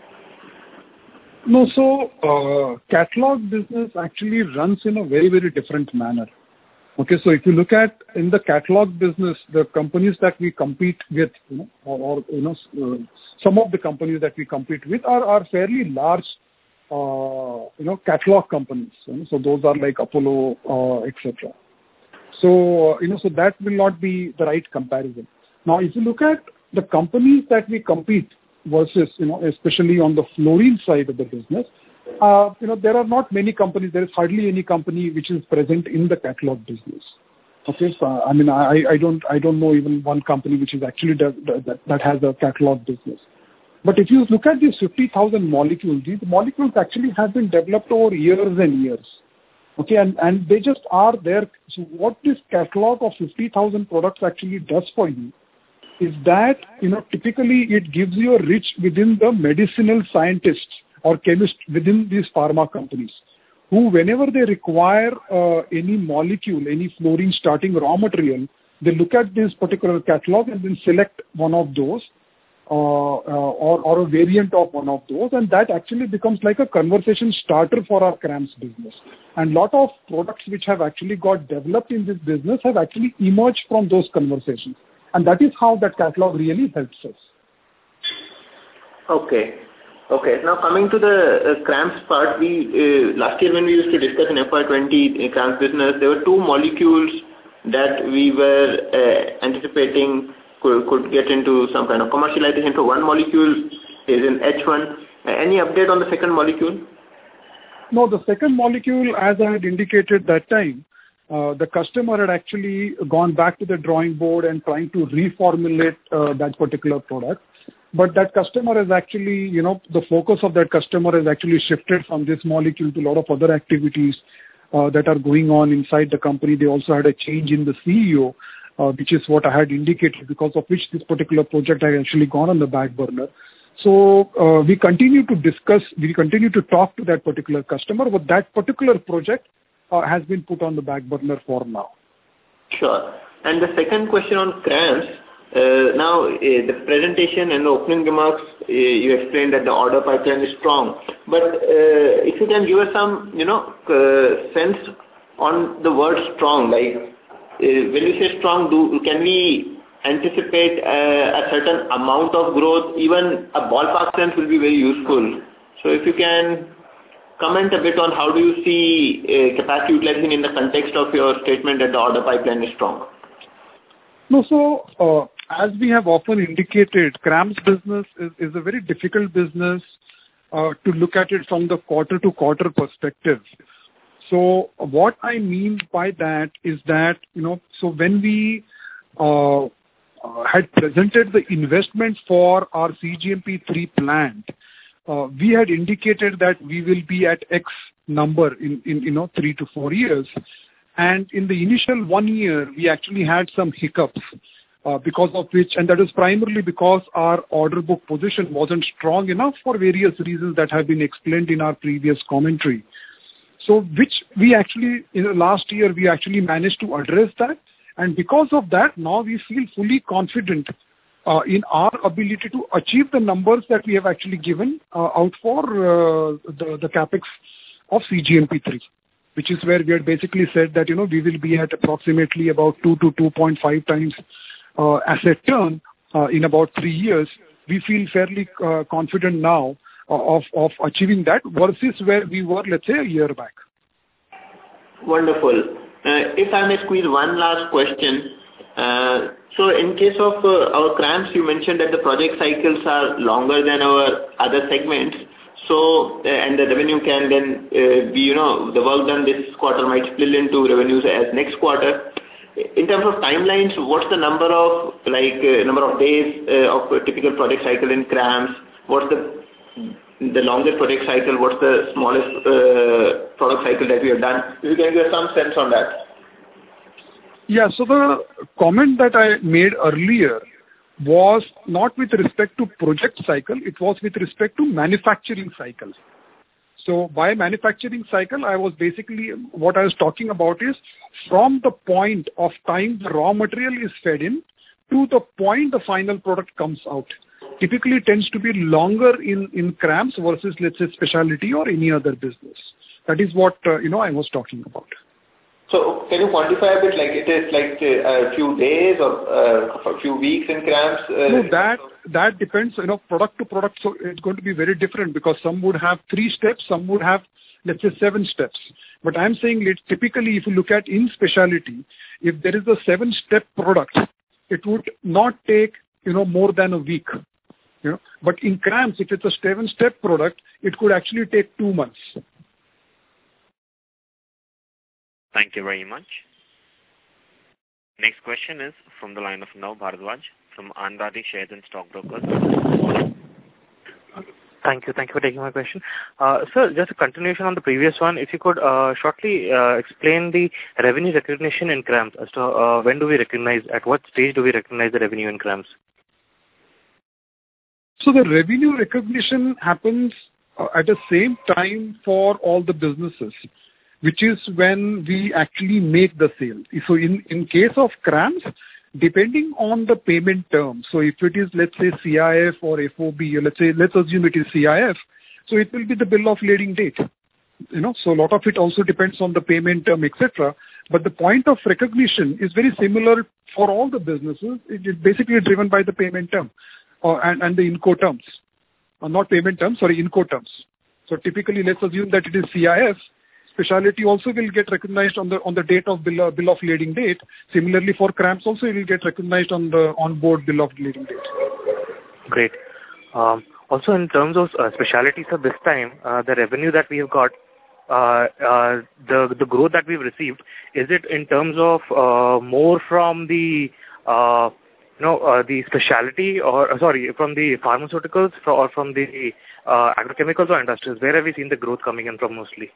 Speaker 1: No, so uh, catalog business actually runs in a very, very different manner. Okay, so if you look at in the catalog business, the companies that we compete with, you know, or, or you know, uh, some of the companies that we compete with are, are fairly large, uh, you know, catalog companies. You know, so those are like Apollo, uh, et cetera. So uh, you know, so that will not be the right comparison. Now, if you look at the companies that we compete versus, you know, especially on the fluorine side of the business. Uh, you know, there are not many companies. There is hardly any company which is present in the catalog business. Okay, so I mean, I, I don't I don't know even one company which is actually de- de- that, that has a catalog business. But if you look at these fifty thousand molecules, these molecules actually have been developed over years and years. Okay, and, and they just are there. So what this catalog of fifty thousand products actually does for you is that, you know, typically it gives you a reach within the medicinal scientists or chemists within these pharma companies, who whenever they require uh, any molecule, any fluorine starting raw material, they look at this particular catalog and then select one of those uh, uh, or, or a variant of one of those, and that actually becomes like a conversation starter for our CRAMS business. And lot of products which have actually got developed in this business have actually emerged from those conversations. And that is how that catalog really helps us.
Speaker 12: Okay. Okay. Now coming to the uh, CRAMS part, we uh, last year when we used to discuss in F Y twenty CRAMS business, there were two molecules that we were uh, anticipating could, could get into some kind of commercialization. So one molecule is in H one. Uh, any update on the second molecule?
Speaker 1: No, the second molecule, as I had indicated that time, uh, the customer had actually gone back to the drawing board and trying to reformulate uh, that particular product. But that customer is actually, you know, the focus of that customer has actually shifted from this molecule to a lot of other activities uh, that are going on inside the company. They also had a change in the C E O, uh, which is what I had indicated, because of which this particular project had actually gone on the back burner. So uh, we continue to discuss, we continue to talk to that particular customer, but that particular project uh, has been put on the back burner for now.
Speaker 12: Sure. And the second question on CRAMS. Uh, now, uh, the presentation and the opening remarks, uh, you explained that the order pipeline is strong. But uh, if you can give us some, you know, uh, sense on the word strong, like uh, when you say strong, do can we anticipate uh, a certain amount of growth? Even a ballpark sense will be very useful. So if you can comment a bit on how do you see uh, capacity utilization in the context of your statement that the order pipeline is strong.
Speaker 1: No, so uh, as we have often indicated, CRAMS business is, is a very difficult business uh, to look at it from the quarter to quarter perspective. So what I mean by that is that, you know, so when we uh, had presented the investment for our C G M P three plant, uh, we had indicated that we will be at X number in, in you know, three to four years. And in the initial one year, we actually had some hiccups uh, because of which, and that is primarily because our order book position wasn't strong enough for various reasons that have been explained in our previous commentary. So which we actually, in the last year, we actually managed to address that. And because of that, now we feel fully confident uh, in our ability to achieve the numbers that we have actually given uh, out for uh, the, the capex of C G M P three. Which is where we had basically said that, you know, we will be at approximately about two to two point five times uh, asset turn uh, in about three years. We feel fairly uh, confident now uh, of, of achieving that versus where we were, let's say, a year back.
Speaker 12: Wonderful. Uh, if I may squeeze one last question. Uh, so in case of uh, our CRAMS, you mentioned that the project cycles are longer than our other segments. So, uh, and the revenue can then uh, be, you know, the work done this quarter might spill into revenues as next quarter. In terms of timelines, what's the number of, like, uh, number of days uh, of a typical project cycle in CRAMS? What's the the longest project cycle? What's the smallest uh, product cycle that we have done? If you can give some sense on that.
Speaker 1: Yeah, so the comment that I made earlier was not with respect to project cycle, it was with respect to manufacturing cycle. So by manufacturing cycle, I was basically, what I was talking about is from the point of time the raw material is fed in to the point the final product comes out. Typically tends to be longer in, in CRAMS versus, let's say, specialty or any other business. That is what, uh, you know, I was talking about.
Speaker 12: So can you quantify a bit, like it is like a few days or uh, a few weeks in CRAMS? Uh,
Speaker 1: no, that that depends, you know, product to product. So it's going to be very different because some would have three steps, some would have, let's say, seven steps. But I'm saying it typically, if you look at in specialty, if there is a seven-step product, it would not take, you know, more than a week. You know, but in CRAMS, if it's a seven-step product, it could actually take two months.
Speaker 3: Thank you very much. Next question is from the line of Nav Bharadwaj from Anand Shares and Stock Brokers.
Speaker 13: Thank you. Thank you for taking my question. Uh, sir, just a continuation on the previous one. If you could uh, shortly uh, explain the revenue recognition in CRAMS as to uh, when do we recognize, at what stage do we recognize the revenue in CRAMS?
Speaker 1: So the revenue recognition happens uh, at the same time for all the businesses, which is when we actually make the sale. So in, in case of CRAMS, depending on the payment term, so if it is, let's say, C I F or F O B, or let's say, let's assume it is C I F, so it will be the bill of lading date. You know, so a lot of it also depends on the payment term, et cetera. But the point of recognition is very similar for all the businesses. It is basically driven by the payment term or, and, and the INCO terms. Or not payment terms, sorry, INCO terms. So typically, let's assume that it is C I F. Specialty also will get recognized on the on the date of bill, uh, bill of lading date. Similarly, for CRAMS also, it will get recognized on the on-board bill of lading date.
Speaker 13: Great. Um, also, in terms of uh, specialty, so this time, uh, the revenue that we have got, uh, uh, the the growth that we've received, is it in terms of uh, more from the uh, you know uh, the specialty or uh, sorry from the pharmaceuticals or from the uh, agrochemicals or industries? Where have we seen the growth coming in from mostly?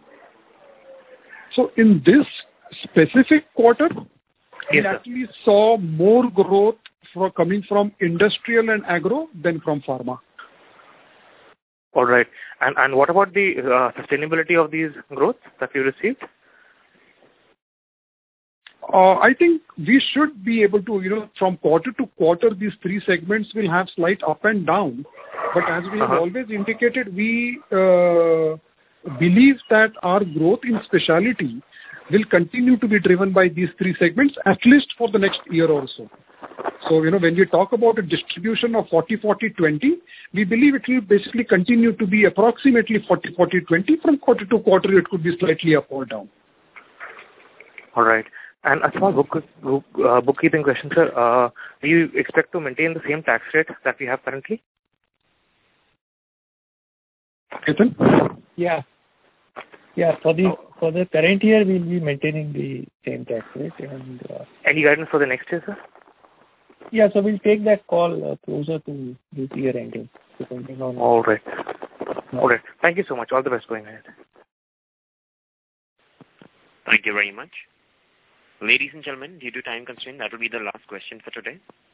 Speaker 1: So in this specific quarter,
Speaker 13: yes,
Speaker 1: we
Speaker 13: sir.
Speaker 1: actually saw more growth for coming from industrial and agro than from pharma.
Speaker 13: All right. And and what about the uh, sustainability of these growths that you received?
Speaker 1: Uh, I think we should be able to, you know, from quarter to quarter, these three segments will have slight up and down. But as we have
Speaker 13: Uh-huh.
Speaker 1: always indicated, we uh, believe that our growth in specialty will continue to be driven by these three segments, at least for the next year or so. So, you know, when we talk about a distribution of forty forty twenty, we believe it will basically continue to be approximately forty forty twenty. From quarter to quarter, it could be slightly up or down.
Speaker 13: All right. And a small book, book, uh, bookkeeping question, sir. Uh, do you expect to maintain the same tax rate that we have currently?
Speaker 1: Ketan?
Speaker 2: Yeah. Yeah, for the for the current year, we'll be maintaining the same tax rate. And uh,
Speaker 13: Any guidance for the next year, sir?
Speaker 2: yeah, so we'll take that call uh, closer to this year ending, depending on.
Speaker 13: All right. All right. Thank you so much. All the best going ahead.
Speaker 3: Thank you very much. Ladies and gentlemen, due to time constraint, that will be the last question for today.